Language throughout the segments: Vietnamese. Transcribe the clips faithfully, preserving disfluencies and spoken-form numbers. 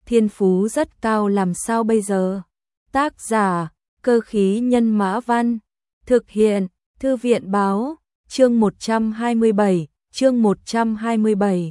thiên phú rất cao làm sao bây giờ? Tác giả, Cơ khí nhân mã văn. Thực hiện, Thư viện báo, chương một trăm hai mươi bảy, chương một trăm hai mươi bảy.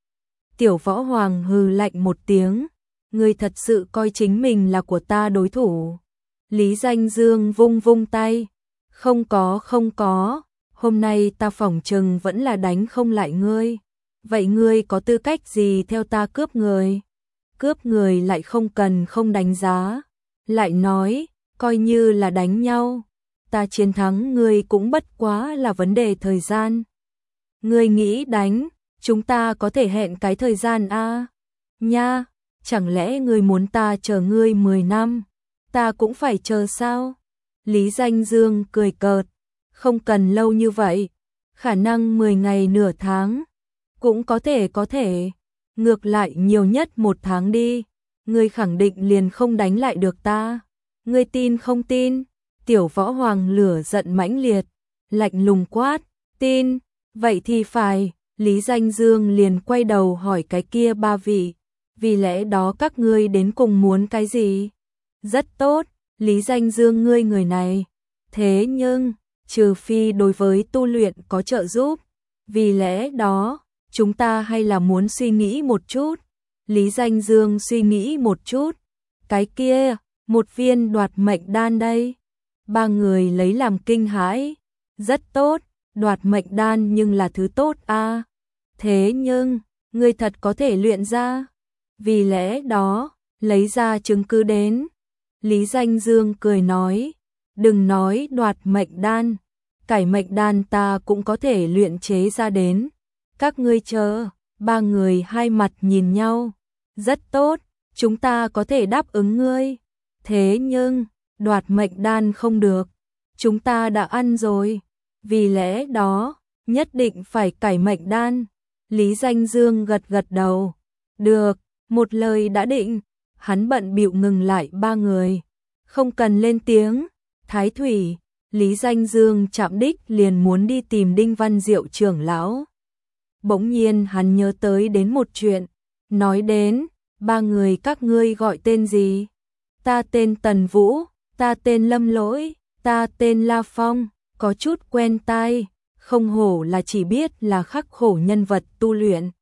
Tiểu Võ Hoàng hừ lạnh một tiếng, ngươi thật sự coi chính mình là của ta đối thủ. Lý Danh Dương vung vung tay, không có không có, hôm nay ta phỏng chừng vẫn là đánh không lại ngươi. Vậy ngươi có tư cách gì theo ta cướp người? Cướp người lại không cần không đánh giá. Lại nói, coi như là đánh nhau, ta chiến thắng ngươi cũng bất quá là vấn đề thời gian. Ngươi nghĩ đánh, chúng ta có thể hẹn cái thời gian a? Nha, chẳng lẽ ngươi muốn ta chờ ngươi mười năm? Ta cũng phải chờ sao? Lý Danh Dương cười cợt, không cần lâu như vậy, khả năng mười ngày nửa tháng, cũng có thể có thể, ngược lại nhiều nhất một tháng đi, ngươi khẳng định liền không đánh lại được ta. Ngươi tin không tin? Tiểu Võ Hoàng lửa giận mãnh liệt, lạnh lùng quát, tin, vậy thì phải. Lý Danh Dương liền quay đầu hỏi cái kia ba vị, vì lẽ đó các ngươi đến cùng muốn cái gì? Rất tốt, Lý Danh Dương ngươi người này, thế nhưng, trừ phi đối với tu luyện có trợ giúp, vì lẽ đó, chúng ta hay là muốn suy nghĩ một chút. Lý Danh Dương suy nghĩ một chút, cái kia, một viên đoạt mệnh đan đây. Ba người lấy làm kinh hãi, rất tốt, đoạt mệnh đan nhưng là thứ tốt a. Thế nhưng, ngươi thật có thể luyện ra, vì lẽ đó, lấy ra chứng cứ đến. Lý Danh Dương cười nói, đừng nói đoạt mệnh đan, cải mệnh đan ta cũng có thể luyện chế ra đến. Các ngươi chờ, ba người hai mặt nhìn nhau, rất tốt, chúng ta có thể đáp ứng ngươi. Thế nhưng, đoạt mệnh đan không được, chúng ta đã ăn rồi, vì lẽ đó, nhất định phải cải mệnh đan. Lý Danh Dương gật gật đầu, được, một lời đã định, hắn bận bịu ngừng lại ba người, không cần lên tiếng. Thái Thủy, Lý Danh Dương chạm đích liền muốn đi tìm Đinh Văn Diệu trưởng lão. Bỗng nhiên hắn nhớ tới đến một chuyện, nói đến, ba người các ngươi gọi tên gì? Ta tên Tần Vũ, ta tên Lâm Lỗi, ta tên La Phong, có chút quen tai, không hổ là chỉ biết là khắc khổ nhân vật tu luyện.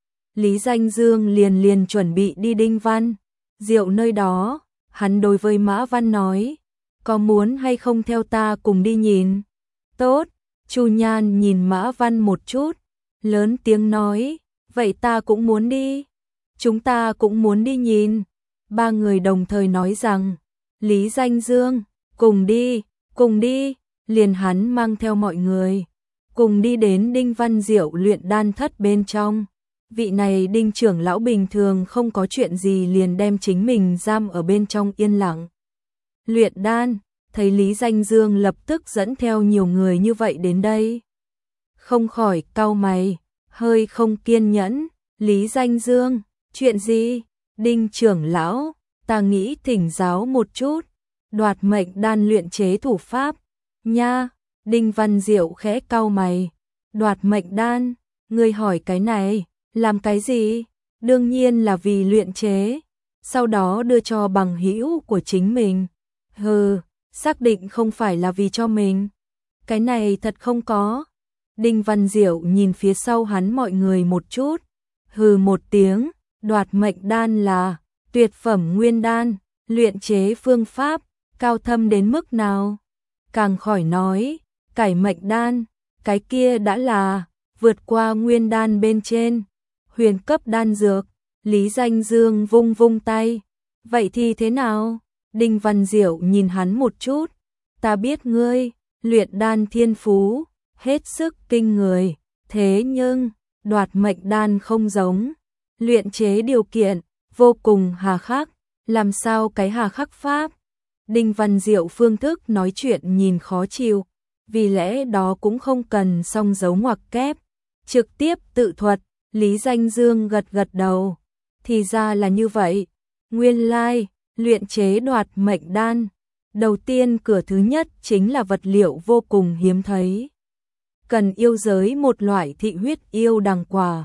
Lý Danh Dương liền liền chuẩn bị đi Đinh Văn Diệu nơi đó, hắn đối với Mã Văn nói, có muốn hay không theo ta cùng đi nhìn? Tốt, Chu Nhan nhìn Mã Văn một chút, lớn tiếng nói, vậy ta cũng muốn đi, chúng ta cũng muốn đi nhìn. Ba người đồng thời nói rằng, Lý Danh Dương, cùng đi, cùng đi, liền hắn mang theo mọi người, cùng đi đến Đinh Văn Diệu luyện đan thất bên trong. Vị này Đinh trưởng lão bình thường không có chuyện gì liền đem chính mình giam ở bên trong yên lặng. Luyện đan, thấy Lý Danh Dương lập tức dẫn theo nhiều người như vậy đến đây. Không khỏi cau mày, hơi không kiên nhẫn, Lý Danh Dương, chuyện gì? Đinh trưởng lão, ta nghĩ thỉnh giáo một chút, đoạt mệnh đan luyện chế thủ pháp, nha. Đinh Văn Diệu khẽ cau mày, đoạt mệnh đan, ngươi hỏi cái này, làm cái gì? Đương nhiên là vì luyện chế, sau đó đưa cho bằng hữu của chính mình. Hừ, xác định không phải là vì cho mình. Cái này thật không có. Đinh Văn Diệu nhìn phía sau hắn mọi người một chút, hừ một tiếng. Đoạt mệnh đan là tuyệt phẩm nguyên đan, luyện chế phương pháp, cao thâm đến mức nào? Càng khỏi nói, cải mệnh đan, cái kia đã là vượt qua nguyên đan bên trên, huyền cấp đan dược. Lý Danh Dương vung vung tay, vậy thì thế nào? Đinh Văn Diệu nhìn hắn một chút, ta biết ngươi, luyện đan thiên phú, hết sức kinh người, thế nhưng, đoạt mệnh đan không giống. Luyện chế điều kiện, vô cùng hà khắc, làm sao cái hà khắc pháp? Đinh Văn Diệu phương thức nói chuyện nhìn khó chịu, vì lẽ đó cũng không cần song dấu ngoặc kép, trực tiếp tự thuật. Lý Danh Dương gật gật đầu, thì ra là như vậy, nguyên lai, like, luyện chế đoạt mệnh đan, đầu tiên cửa thứ nhất chính là vật liệu vô cùng hiếm thấy. Cần yêu giới một loại thị huyết yêu đằng quả.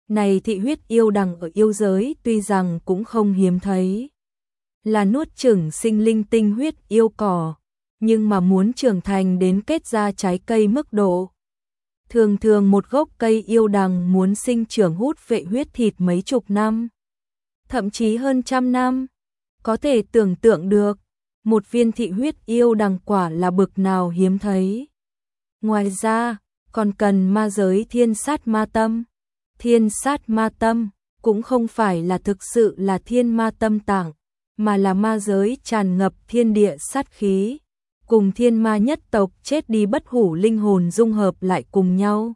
Này thị huyết yêu đằng ở yêu giới tuy rằng cũng không hiếm thấy, là nuốt chửng sinh linh tinh huyết yêu cỏ, nhưng mà muốn trưởng thành đến kết ra trái cây mức độ. Thường thường một gốc cây yêu đằng muốn sinh trưởng hút vệ huyết thịt mấy chục năm, thậm chí hơn trăm năm. Có thể tưởng tượng được, một viên thị huyết yêu đằng quả là bực nào hiếm thấy. Ngoài ra, còn cần ma giới thiên sát ma tâm. Thiên sát ma tâm cũng không phải là thực sự là thiên ma tâm tạng, mà là ma giới tràn ngập thiên địa sát khí, cùng thiên ma nhất tộc chết đi bất hủ linh hồn dung hợp lại cùng nhau.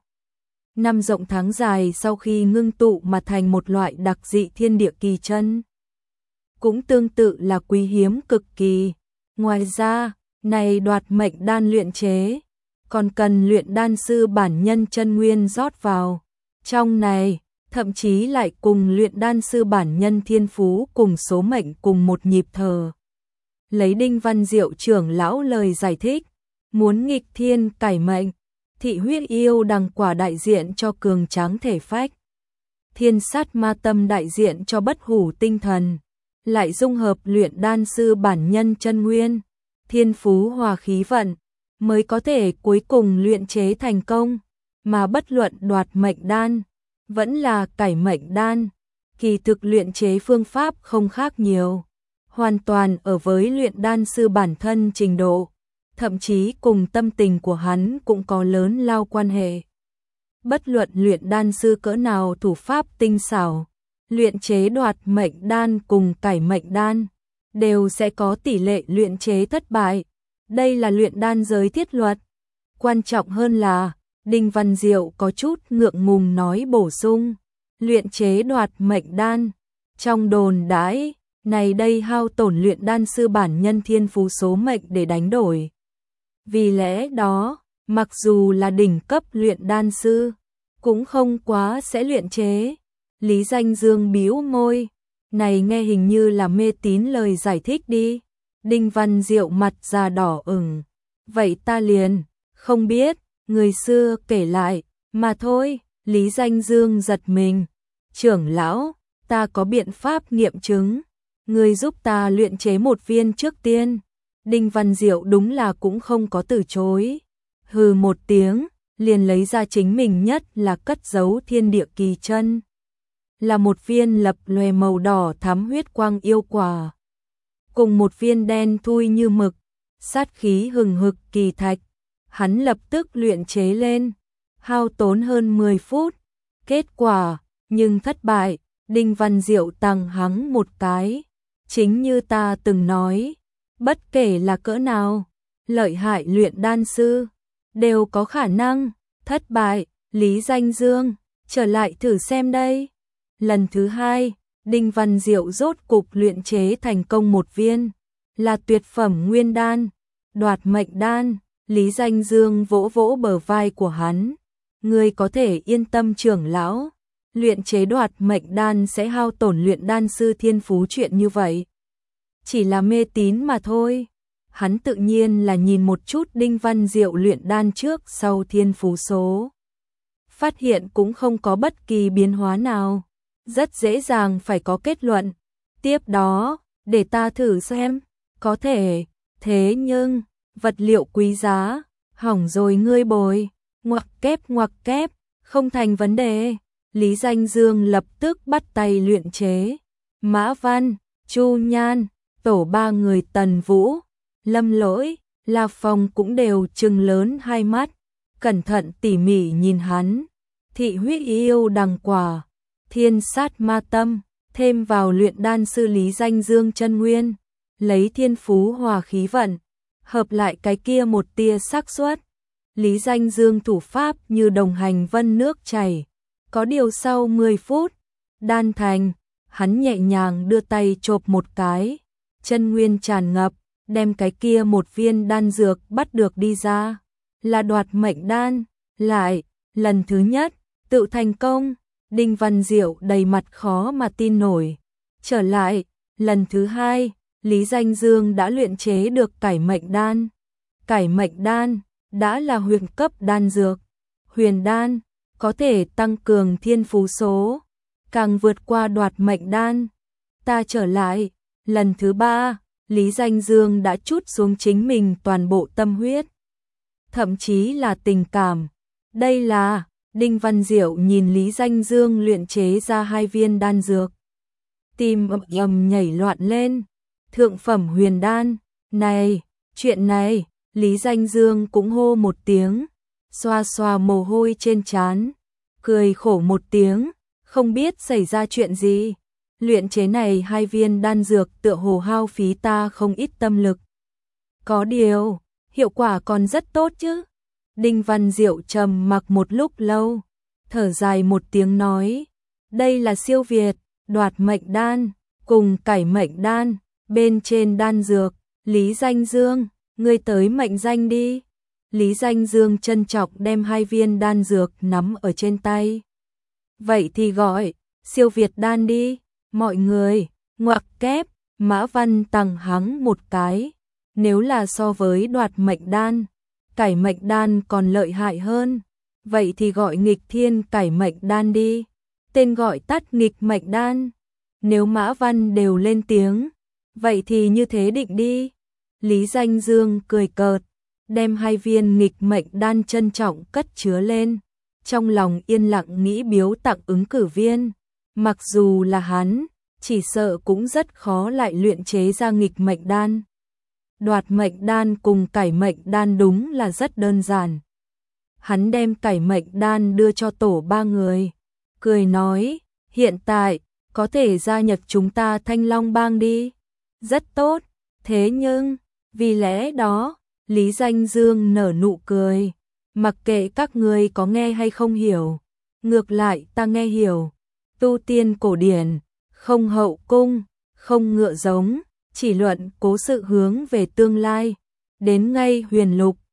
Năm rộng tháng dài sau khi ngưng tụ mà thành một loại đặc dị thiên địa kỳ chân, cũng tương tự là quý hiếm cực kỳ. Ngoài ra, này đoạt mệnh đan luyện chế, còn cần luyện đan sư bản nhân chân nguyên rót vào. Trong này, thậm chí lại cùng luyện đan sư bản nhân thiên phú cùng số mệnh cùng một nhịp thở. Lấy Đinh Văn Diệu trưởng lão lời giải thích, muốn nghịch thiên cải mệnh, thị huyết yêu đằng quả đại diện cho cường tráng thể phách, thiên sát ma tâm đại diện cho bất hủ tinh thần, lại dung hợp luyện đan sư bản nhân chân nguyên, thiên phú hòa khí vận, mới có thể cuối cùng luyện chế thành công. Mà bất luận đoạt mệnh đan, vẫn là cải mệnh đan, kỳ thực luyện chế phương pháp không khác nhiều, hoàn toàn ở với luyện đan sư bản thân trình độ, thậm chí cùng tâm tình của hắn cũng có lớn lao quan hệ. Bất luận luyện đan sư cỡ nào thủ pháp tinh xảo, luyện chế đoạt mệnh đan cùng cải mệnh đan, đều sẽ có tỷ lệ luyện chế thất bại. Đây là luyện đan giới thiết luật. Quan trọng hơn là, Đinh Văn Diệu có chút ngượng ngùng nói bổ sung, luyện chế đoạt mệnh đan, trong đồn đãi, này đây hao tổn luyện đan sư bản nhân thiên phú số mệnh để đánh đổi. Vì lẽ đó, mặc dù là đỉnh cấp luyện đan sư, cũng không quá sẽ luyện chế. Lý Danh Dương bĩu môi, này nghe hình như là mê tín lời giải thích đi. Đinh Văn Diệu mặt già đỏ ửng, vậy ta liền, không biết. Người xưa kể lại, mà thôi. Lý Danh Dương giật mình, trưởng lão, ta có biện pháp nghiệm chứng, người giúp ta luyện chế một viên trước tiên. Đinh Văn Diệu đúng là cũng không có từ chối, hừ một tiếng, liền lấy ra chính mình nhất là cất giấu thiên địa kỳ chân, là một viên lập lòe màu đỏ thắm huyết quang yêu quả, cùng một viên đen thui như mực, sát khí hừng hực kỳ thạch. Hắn lập tức luyện chế lên, hao tốn hơn mười phút. Kết quả, nhưng thất bại. Đinh Văn Diệu tằng hắng một cái. Chính như ta từng nói, bất kể là cỡ nào, lợi hại luyện đan sư, đều có khả năng thất bại. Lý Danh Dương, trở lại thử xem đây. Lần thứ hai, Đinh Văn Diệu rốt cục luyện chế thành công một viên, là tuyệt phẩm nguyên đan, đoạt mệnh đan. Lý Danh Dương vỗ vỗ bờ vai của hắn, ngươi có thể yên tâm trưởng lão, luyện chế đoạt mệnh đan sẽ hao tổn luyện đan sư thiên phú chuyện như vậy. Chỉ là mê tín mà thôi. Hắn tự nhiên là nhìn một chút Đinh Văn Diệu luyện đan trước sau thiên phú số. Phát hiện cũng không có bất kỳ biến hóa nào, rất dễ dàng phải có kết luận. Tiếp đó, để ta thử xem, có thể, thế nhưng... vật liệu quý giá, hỏng rồi ngươi bồi, ngoặc kép ngoặc kép, không thành vấn đề. Lý Danh Dương lập tức bắt tay luyện chế. Mã Văn, Chu Nhan, tổ ba người Tần Vũ, Lâm Lỗi, La Phong cũng đều trừng lớn hai mắt, cẩn thận tỉ mỉ nhìn hắn. Thị huyết yêu đằng quả, thiên sát ma tâm, thêm vào luyện đan sư Lý Danh Dương chân nguyên, lấy thiên phú hòa khí vận, hợp lại cái kia một tia xác suất. Lý Danh Dương thủ pháp như đồng hành vân nước chảy, có điều sau mười phút, đan thành, hắn nhẹ nhàng đưa tay chộp một cái, chân nguyên tràn ngập, đem cái kia một viên đan dược bắt được đi ra, là đoạt mệnh đan. Lại, lần thứ nhất, tự thành công. Đinh Văn Diệu đầy mặt khó mà tin nổi. Trở lại, lần thứ hai, Lý Danh Dương đã luyện chế được cải mệnh đan. Cải mệnh đan đã là huyền cấp đan dược, huyền đan, có thể tăng cường thiên phú số, càng vượt qua đoạt mệnh đan. Ta trở lại, lần thứ ba, Lý Danh Dương đã trút xuống chính mình toàn bộ tâm huyết, thậm chí là tình cảm. Đây là, Đinh Văn Diệu nhìn Lý Danh Dương luyện chế ra hai viên đan dược. Tim ầm ầm nhảy loạn lên, thượng phẩm huyền đan, này, chuyện này, Lý Danh Dương cũng hô một tiếng, xoa xoa mồ hôi trên trán, cười khổ một tiếng, không biết xảy ra chuyện gì. Luyện chế này hai viên đan dược tựa hồ hao phí ta không ít tâm lực. Có điều, hiệu quả còn rất tốt chứ. Đinh Văn Diệu trầm mặc một lúc lâu, thở dài một tiếng nói, đây là siêu việt, đoạt mệnh đan, cùng cải mệnh đan, bên trên đan dược, Lý Danh Dương, ngươi tới mệnh danh đi. Lý Danh Dương trân trọng đem hai viên đan dược nắm ở trên tay. Vậy thì gọi, siêu việt đan đi, mọi người, ngoặc kép, Mã Văn tằng hắng một cái, nếu là so với đoạt mệnh đan, cải mệnh đan còn lợi hại hơn, vậy thì gọi nghịch thiên cải mệnh đan đi, tên gọi tắt nghịch mệnh đan. Nếu Mã Văn đều lên tiếng, vậy thì như thế định đi. Lý Danh Dương cười cợt, đem hai viên nghịch mệnh đan trân trọng cất chứa lên, trong lòng yên lặng nghĩ biếu tặng ứng cử viên, mặc dù là hắn, chỉ sợ cũng rất khó lại luyện chế ra nghịch mệnh đan. Đoạt mệnh đan cùng cải mệnh đan đúng là rất đơn giản. Hắn đem cải mệnh đan đưa cho tổ ba người, cười nói, hiện tại, có thể gia nhập chúng ta Thanh Long Bang đi. Rất tốt, thế nhưng, vì lẽ đó, Lý Danh Dương nở nụ cười, mặc kệ các ngươi có nghe hay không hiểu, ngược lại ta nghe hiểu, tu tiên cổ điển, không hậu cung, không ngựa giống, chỉ luận cố sự hướng về tương lai, đến ngay huyền lục,